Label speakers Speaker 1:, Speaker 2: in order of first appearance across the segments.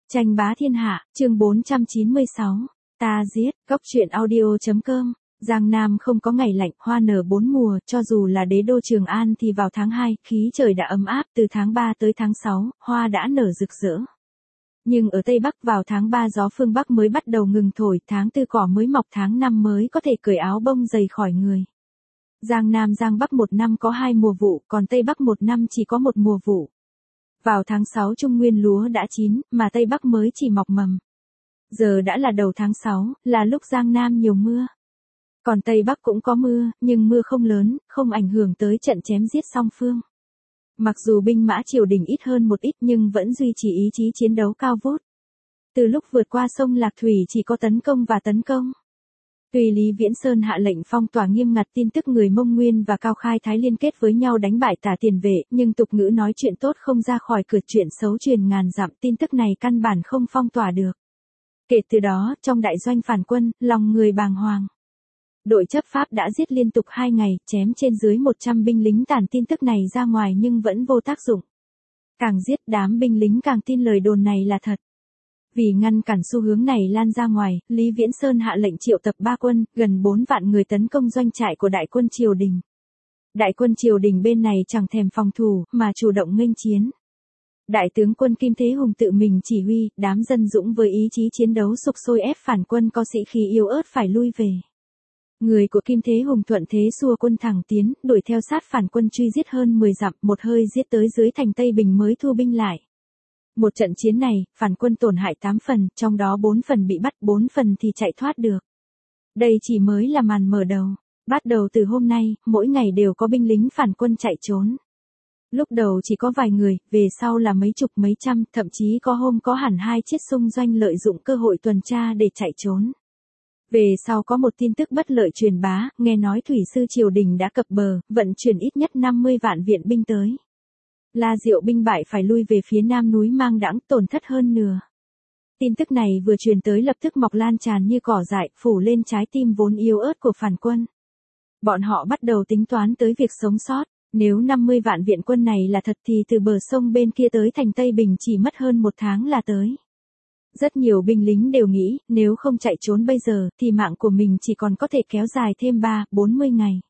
Speaker 1: Tranh bá thiên hạ, chương 496. Ta giết, góc truyện audio.com. Giang Nam không có ngày lạnh, hoa nở bốn mùa, cho dù là đế đô Trường An thì vào tháng 2, khí trời đã ấm áp, từ tháng 3 tới tháng 6, hoa đã nở rực rỡ. Nhưng ở Tây Bắc vào tháng 3 gió phương Bắc mới bắt đầu ngừng thổi, tháng 4 cỏ mới mọc, tháng 5 mới có thể cởi áo bông dày khỏi người. Giang Nam Giang Bắc một năm có 2 mùa vụ, còn Tây Bắc một năm chỉ có 1 mùa vụ. Vào tháng 6 Trung Nguyên lúa đã chín, mà Tây Bắc mới chỉ mọc mầm. Giờ đã là đầu tháng 6, là lúc Giang Nam nhiều mưa. Còn Tây Bắc cũng có mưa, nhưng mưa không lớn, không ảnh hưởng tới trận chém giết song phương. Mặc dù binh mã triều đình ít hơn một ít nhưng vẫn duy trì ý chí chiến đấu cao vút. Từ lúc vượt qua sông Lạc Thủy chỉ có tấn công và tấn công. Tuy Lý Viễn Sơn hạ lệnh phong tỏa nghiêm ngặt tin tức người Mông Nguyên và Cao Khai Thái liên kết với nhau đánh bại Tả Tiền Vệ, nhưng tục ngữ nói chuyện tốt không ra khỏi cửa, chuyện xấu truyền ngàn dặm, tin tức này căn bản không phong tỏa được. Kể từ đó, trong đại doanh phản quân, lòng người bàng hoàng. Đội chấp pháp đã giết liên tục 2 ngày, chém trên dưới 100 binh lính tản tin tức này ra ngoài nhưng vẫn vô tác dụng. Càng giết đám binh lính càng tin lời đồn này là thật. Vì ngăn cản xu hướng này lan ra ngoài, Lý Viễn Sơn hạ lệnh triệu tập 3 quân, gần 4 vạn người tấn công doanh trại của đại quân triều đình. Đại quân triều đình bên này chẳng thèm phòng thủ, mà chủ động nghênh chiến. Đại tướng quân Kim Thế Hùng tự mình chỉ huy, đám dân dũng với ý chí chiến đấu sục sôi ép phản quân có sĩ khí yếu ớt phải lui về. Người của Kim Thế Hùng thuận thế xua quân thẳng tiến, đuổi theo sát phản quân truy giết hơn 10 dặm, một hơi giết tới dưới thành Tây Bình mới thu binh lại. Một trận chiến này, phản quân tổn hại 8 phần, trong đó 4 phần bị bắt, 4 phần thì chạy thoát được. Đây chỉ mới là màn mở đầu. Bắt đầu từ hôm nay, mỗi ngày đều có binh lính phản quân chạy trốn. Lúc đầu chỉ có vài người, về sau là mấy chục mấy trăm, thậm chí có hôm có hẳn 2 chiếc xung doanh lợi dụng cơ hội tuần tra để chạy trốn. Về sau có một tin tức bất lợi truyền bá, nghe nói thủy sư triều đình đã cập bờ, vận chuyển ít nhất 50 vạn viện binh tới. La Diệu binh bại phải lui về phía nam núi Mang Đãng, tổn thất hơn nửa. Tin tức này vừa truyền tới lập tức mọc lan tràn như cỏ dại, phủ lên trái tim vốn yếu ớt của phản quân. Bọn họ bắt đầu tính toán tới việc sống sót. Nếu 50 vạn viện quân này là thật thì từ bờ sông bên kia tới thành Tây Bình chỉ mất hơn 1 tháng là tới. Rất nhiều binh lính đều nghĩ, nếu không chạy trốn bây giờ, thì mạng của mình chỉ còn có thể kéo dài thêm 30 ngày.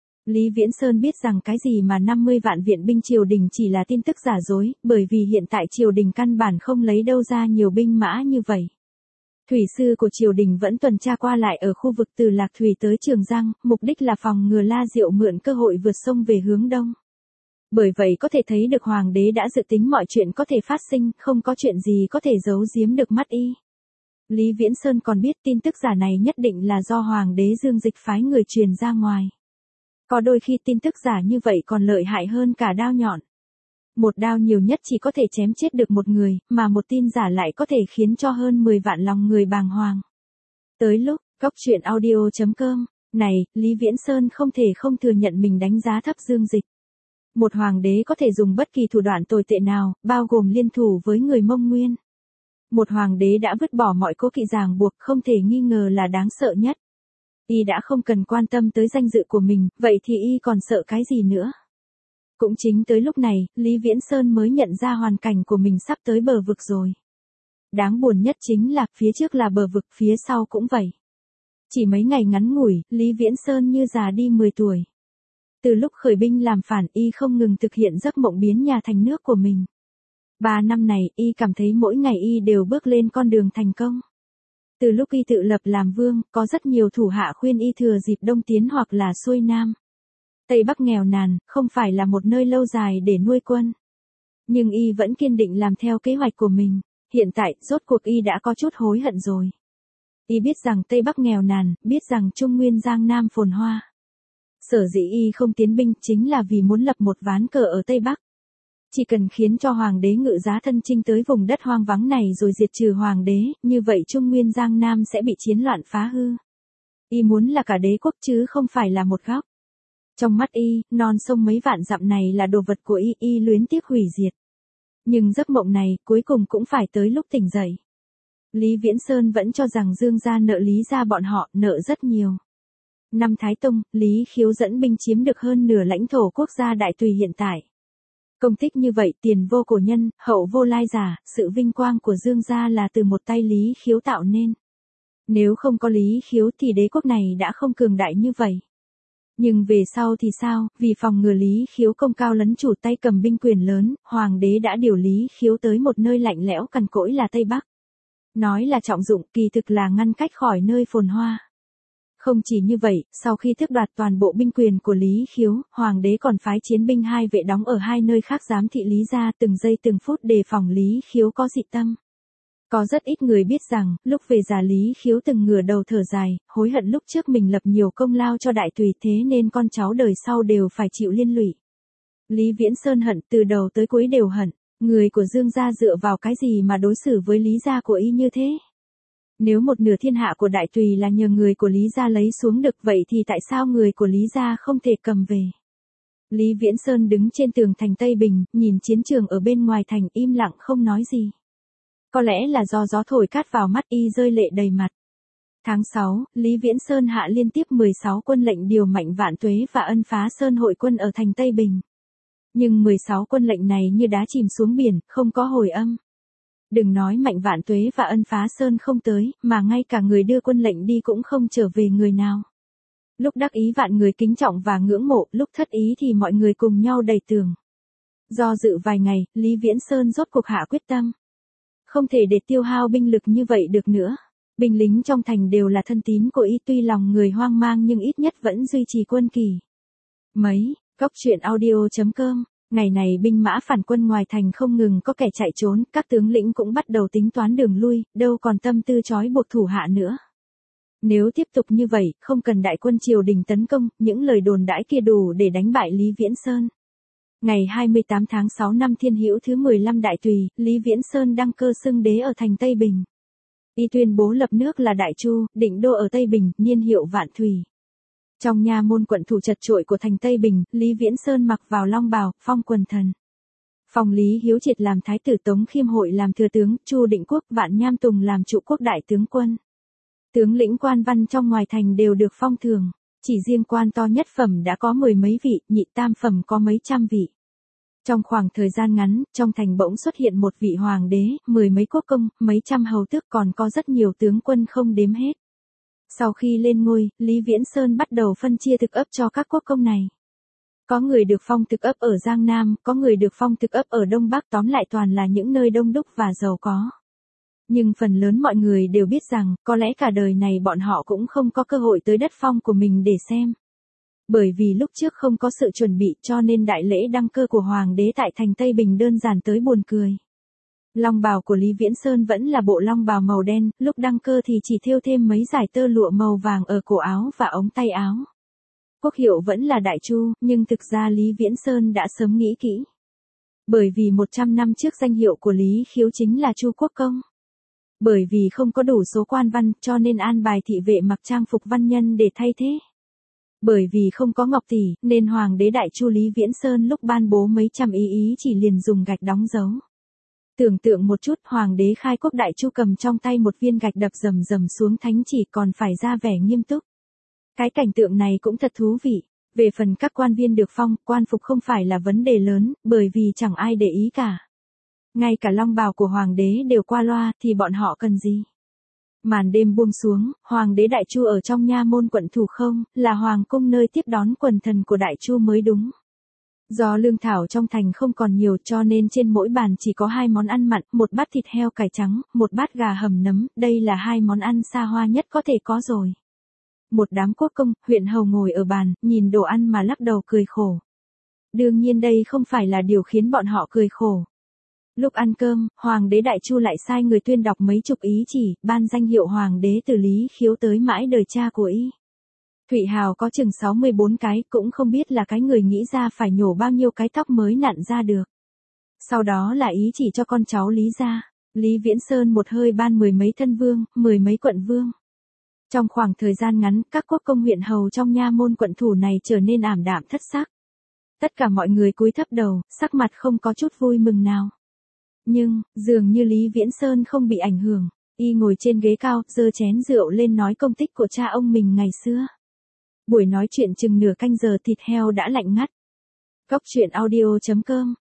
Speaker 1: Lý Viễn Sơn biết rằng cái gì mà 50 vạn viện binh triều đình chỉ là tin tức giả dối, bởi vì hiện tại triều đình căn bản không lấy đâu ra nhiều binh mã như vậy. Thủy sư của triều đình vẫn tuần tra qua lại ở khu vực từ Lạc Thủy tới Trường Giang, mục đích là phòng ngừa La Diệu mượn cơ hội vượt sông về hướng đông. Bởi vậy có thể thấy được hoàng đế đã dự tính mọi chuyện có thể phát sinh, không có chuyện gì có thể giấu giếm được mắt y. Lý Viễn Sơn còn biết tin tức giả này nhất định là do hoàng đế Dương Dịch phái người truyền ra ngoài. Có đôi khi tin tức giả như vậy còn lợi hại hơn cả đao nhọn. Một đao nhiều nhất chỉ có thể chém chết được một người, mà một tin giả lại có thể khiến cho hơn 10 vạn lòng người bàng hoàng. Tới lúc, góc truyện audio.com, này, Lý Viễn Sơn không thể không thừa nhận mình đánh giá thấp Dương Dịch. Một hoàng đế có thể dùng bất kỳ thủ đoạn tồi tệ nào, bao gồm liên thủ với người Mông Nguyên. Một hoàng đế đã vứt bỏ mọi cố kỵ ràng buộc, không thể nghi ngờ là đáng sợ nhất. Y đã không cần quan tâm tới danh dự của mình, vậy thì y còn sợ cái gì nữa? Cũng chính tới lúc này, Lý Viễn Sơn mới nhận ra hoàn cảnh của mình sắp tới bờ vực rồi. Đáng buồn nhất chính là, phía trước là bờ vực, phía sau cũng vậy. Chỉ mấy ngày ngắn ngủi, Lý Viễn Sơn như già đi 10 tuổi. Từ lúc khởi binh làm phản, y không ngừng thực hiện giấc mộng biến nhà thành nước của mình. 3 năm này, y cảm thấy mỗi ngày y đều bước lên con đường thành công. Từ lúc y tự lập làm vương, có rất nhiều thủ hạ khuyên y thừa dịp đông tiến hoặc là xuôi nam. Tây Bắc nghèo nàn, không phải là một nơi lâu dài để nuôi quân. Nhưng y vẫn kiên định làm theo kế hoạch của mình. Hiện tại, rốt cuộc y đã có chút hối hận rồi. Y biết rằng Tây Bắc nghèo nàn, biết rằng Trung Nguyên Giang Nam phồn hoa. Sở dĩ y không tiến binh chính là vì muốn lập một ván cờ ở Tây Bắc. Chỉ cần khiến cho hoàng đế Ngự Giá thân chinh tới vùng đất hoang vắng này rồi diệt trừ hoàng đế, như vậy Trung Nguyên Giang Nam sẽ bị chiến loạn phá hư. Y muốn là cả đế quốc chứ không phải là một góc. Trong mắt y, non sông mấy vạn dặm này là đồ vật của y luyến tiếc hủy diệt. Nhưng giấc mộng này cuối cùng cũng phải tới lúc tỉnh dậy. Lý Viễn Sơn vẫn cho rằng Dương gia nợ Lý gia bọn họ nợ rất nhiều. Năm Thái Tông, Lý Khiếu dẫn binh chiếm được hơn nửa lãnh thổ quốc gia Đại Tùy hiện tại. Công tích như vậy, tiền vô cổ nhân, hậu vô lai giả, sự vinh quang của Dương gia là từ một tay Lý Khiếu tạo nên. Nếu không có Lý Khiếu thì đế quốc này đã không cường đại như vậy. Nhưng về sau thì sao, vì phòng ngừa Lý Khiếu công cao lấn chủ tay cầm binh quyền lớn, hoàng đế đã điều Lý Khiếu tới một nơi lạnh lẽo cằn cỗi là Tây Bắc. Nói là trọng dụng, kỳ thực là ngăn cách khỏi nơi phồn hoa. Không chỉ như vậy, sau khi tước đoạt toàn bộ binh quyền của Lý Khiếu, hoàng đế còn phái chiến binh hai vệ đóng ở hai nơi khác giám thị Lý gia từng giây từng phút đề phòng Lý Khiếu có dị tâm. Có rất ít người biết rằng, lúc về già Lý Khiếu từng ngửa đầu thở dài, hối hận lúc trước mình lập nhiều công lao cho đại tùy thế nên con cháu đời sau đều phải chịu liên lụy. Lý Viễn Sơn hận từ đầu tới cuối đều hận, người của Dương gia dựa vào cái gì mà đối xử với Lý gia của y như thế? Nếu một nửa thiên hạ của đại tùy là nhờ người của Lý gia lấy xuống được vậy thì tại sao người của Lý gia không thể cầm về? Lý Viễn Sơn đứng trên tường thành Tây Bình, nhìn chiến trường ở bên ngoài thành im lặng không nói gì. Có lẽ là do gió thổi cát vào mắt y rơi lệ đầy mặt. Tháng 6, Lý Viễn Sơn hạ liên tiếp 16 quân lệnh điều Mạnh Vạn Tuế và Ân Phá Sơn hội quân ở thành Tây Bình. Nhưng 16 quân lệnh này như đá chìm xuống biển, không có hồi âm. Đừng nói Mạnh Vạn Tuế và Ân Phá Sơn không tới, mà ngay cả người đưa quân lệnh đi cũng không trở về người nào. Lúc đắc ý vạn người kính trọng và ngưỡng mộ, lúc thất ý thì mọi người cùng nhau đầy tường. Do dự vài ngày, Lý Viễn Sơn rốt cuộc hạ quyết tâm. Không thể để tiêu hao binh lực như vậy được nữa. Binh lính trong thành đều là thân tín của y, tuy lòng người hoang mang nhưng ít nhất vẫn duy trì quân kỳ. Cóc truyện audio.com. Ngày này binh mã phản quân ngoài thành không ngừng có kẻ chạy trốn, các tướng lĩnh cũng bắt đầu tính toán đường lui, đâu còn tâm tư trói buộc thủ hạ nữa. Nếu tiếp tục như vậy, không cần đại quân triều đình tấn công, những lời đồn đãi kia đủ để đánh bại Lý Viễn Sơn. Ngày 28 tháng 6 năm Thiên Hữu thứ 15 Đại Tùy, Lý Viễn Sơn đăng cơ xưng đế ở thành Tây Bình. Y tuyên bố lập nước là Đại Chu, định đô ở Tây Bình, niên hiệu Vạn Thùy. Trong nha môn quận thủ chật chội của thành Tây Bình, Lý Viễn Sơn mặc vào long bào, phong quần thần. Phong Lý Hiếu Triệt làm thái tử, Tống Khiêm Hội làm thừa tướng, Chu Định Quốc, Vạn Nham Tùng làm trụ quốc đại tướng quân. Tướng lĩnh quan văn trong ngoài thành đều được phong thường. Chỉ riêng quan to nhất phẩm đã có mười mấy vị, nhị tam phẩm có mấy trăm vị. Trong khoảng thời gian ngắn, trong thành bỗng xuất hiện một vị hoàng đế, mười mấy quốc công, mấy trăm hầu tước, còn có rất nhiều tướng quân không đếm hết. Sau khi lên ngôi, Lý Viễn Sơn bắt đầu phân chia thực ấp cho các quốc công này. Có người được phong thực ấp ở Giang Nam, có người được phong thực ấp ở Đông Bắc, tóm lại toàn là những nơi đông đúc và giàu có. Nhưng phần lớn mọi người đều biết rằng, có lẽ cả đời này bọn họ cũng không có cơ hội tới đất phong của mình để xem. Bởi vì lúc trước không có sự chuẩn bị cho nên đại lễ đăng cơ của Hoàng đế tại thành Tây Bình đơn giản tới buồn cười. Long bào của Lý Viễn Sơn vẫn là bộ long bào màu đen, lúc đăng cơ thì chỉ thêu thêm mấy dải tơ lụa màu vàng ở cổ áo và ống tay áo. Quốc hiệu vẫn là Đại Chu, nhưng thực ra Lý Viễn Sơn đã sớm nghĩ kỹ. Bởi vì 100 năm trước danh hiệu của Lý Khiếu chính là Chu Quốc Công. Bởi vì không có đủ số quan văn cho nên an bài thị vệ mặc trang phục văn nhân để thay thế. Bởi vì không có ngọc tỷ nên Hoàng đế Đại Chu Lý Viễn Sơn lúc ban bố mấy trăm ý chỉ liền dùng gạch đóng dấu. Tưởng tượng một chút, Hoàng đế khai quốc Đại Chu cầm trong tay một viên gạch đập rầm rầm xuống thánh chỉ còn phải ra vẻ nghiêm túc. Cái cảnh tượng này cũng thật thú vị. Về phần các quan viên được phong, quan phục không phải là vấn đề lớn, bởi vì chẳng ai để ý cả. Ngay cả long bào của Hoàng đế đều qua loa thì bọn họ cần gì? Màn đêm buông xuống, Hoàng đế Đại Chu ở trong nha môn quận thủ không, là Hoàng cung nơi tiếp đón quần thần của Đại Chu mới đúng. Do lương thảo trong thành không còn nhiều cho nên trên mỗi bàn chỉ có 2 món ăn mặn, một bát thịt heo cải trắng, một bát gà hầm nấm, đây là 2 món ăn xa hoa nhất có thể có rồi. Một đám quốc công, huyện hầu ngồi ở bàn, nhìn đồ ăn mà lắc đầu cười khổ. Đương nhiên đây không phải là điều khiến bọn họ cười khổ. Lúc ăn cơm, Hoàng đế Đại Chu lại sai người tuyên đọc mấy chục ý chỉ, ban danh hiệu Hoàng đế từ Lý Khiếu tới mãi đời cha của y. Thụy Hào có chừng 64 cái, cũng không biết là cái người nghĩ ra phải nhổ bao nhiêu cái tóc mới nặn ra được. Sau đó là ý chỉ cho con cháu Lý gia. Lý Viễn Sơn một hơi ban 10 mấy thân vương, 10 mấy quận vương. Trong khoảng thời gian ngắn, các quốc công huyện hầu trong nha môn quận thủ này trở nên ảm đạm thất sắc. Tất cả mọi người cúi thấp đầu, sắc mặt không có chút vui mừng nào. Nhưng, dường như Lý Viễn Sơn không bị ảnh hưởng, y ngồi trên ghế cao, giơ chén rượu lên nói công tích của cha ông mình ngày xưa. Buổi nói chuyện chừng nửa canh giờ thịt heo đã lạnh ngắt. Cóc truyện audio.com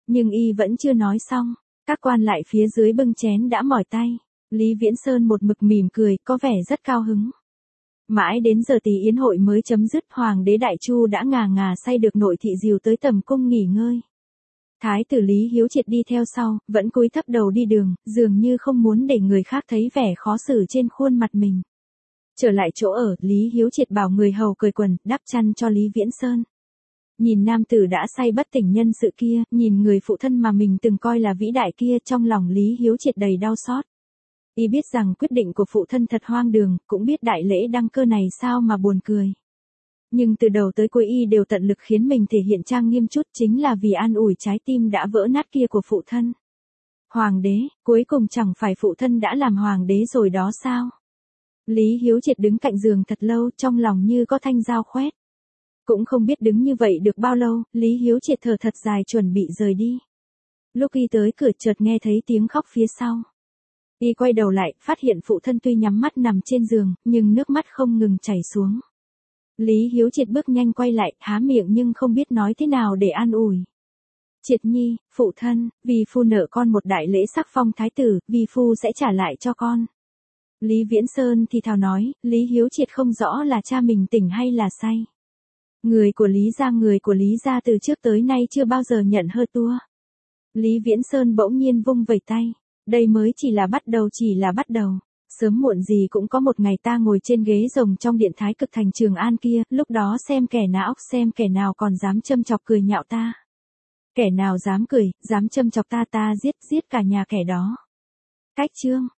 Speaker 1: Nhưng y vẫn chưa nói xong, các quan lại phía dưới bưng chén đã mỏi tay. Lý Viễn Sơn một mực mỉm cười, có vẻ rất cao hứng. Mãi đến giờ tí yến hội mới chấm dứt, hoàng đế Đại Chu đã ngà ngà say được nội thị dìu tới tầm cung nghỉ ngơi. Thái tử Lý Hiếu Triệt đi theo sau, vẫn cúi thấp đầu đi đường, dường như không muốn để người khác thấy vẻ khó xử trên khuôn mặt mình. Trở lại chỗ ở, Lý Hiếu Triệt bảo người hầu cởi quần, đắp chăn cho Lý Viễn Sơn. Nhìn nam tử đã say bất tỉnh nhân sự kia, nhìn người phụ thân mà mình từng coi là vĩ đại kia, trong lòng Lý Hiếu Triệt đầy đau xót. Y biết rằng quyết định của phụ thân thật hoang đường, cũng biết đại lễ đăng cơ này sao mà buồn cười. Nhưng từ đầu tới cuối y đều tận lực khiến mình thể hiện trang nghiêm chút, chính là vì an ủi trái tim đã vỡ nát kia của phụ thân. Hoàng đế, cuối cùng chẳng phải phụ thân đã làm hoàng đế rồi đó sao? Lý Hiếu Triệt đứng cạnh giường thật lâu, trong lòng như có thanh dao khoét. Cũng không biết đứng như vậy được bao lâu, Lý Hiếu Triệt thở thật dài chuẩn bị rời đi. Lúc y tới cửa chợt nghe thấy tiếng khóc phía sau. Y quay đầu lại, phát hiện phụ thân tuy nhắm mắt nằm trên giường, nhưng nước mắt không ngừng chảy xuống. Lý Hiếu Triệt bước nhanh quay lại, há miệng nhưng không biết nói thế nào để an ủi. Triệt nhi, phụ thân, vì phu nợ con một đại lễ sắc phong thái tử, vì phu sẽ trả lại cho con. Lý Viễn Sơn thì thào nói, Lý Hiếu Triệt không rõ là cha mình tỉnh hay là say. Người của Lý gia từ trước tới nay chưa bao giờ nhận hơ tua. Lý Viễn Sơn bỗng nhiên vung vẩy tay. Đây mới chỉ là bắt đầu. Sớm muộn gì cũng có một ngày ta ngồi trên ghế rồng trong điện Thái Cực thành Trường An kia, lúc đó xem kẻ nào còn dám châm chọc cười nhạo ta. Kẻ nào dám cười, dám châm chọc ta giết cả nhà kẻ đó. Cách chương.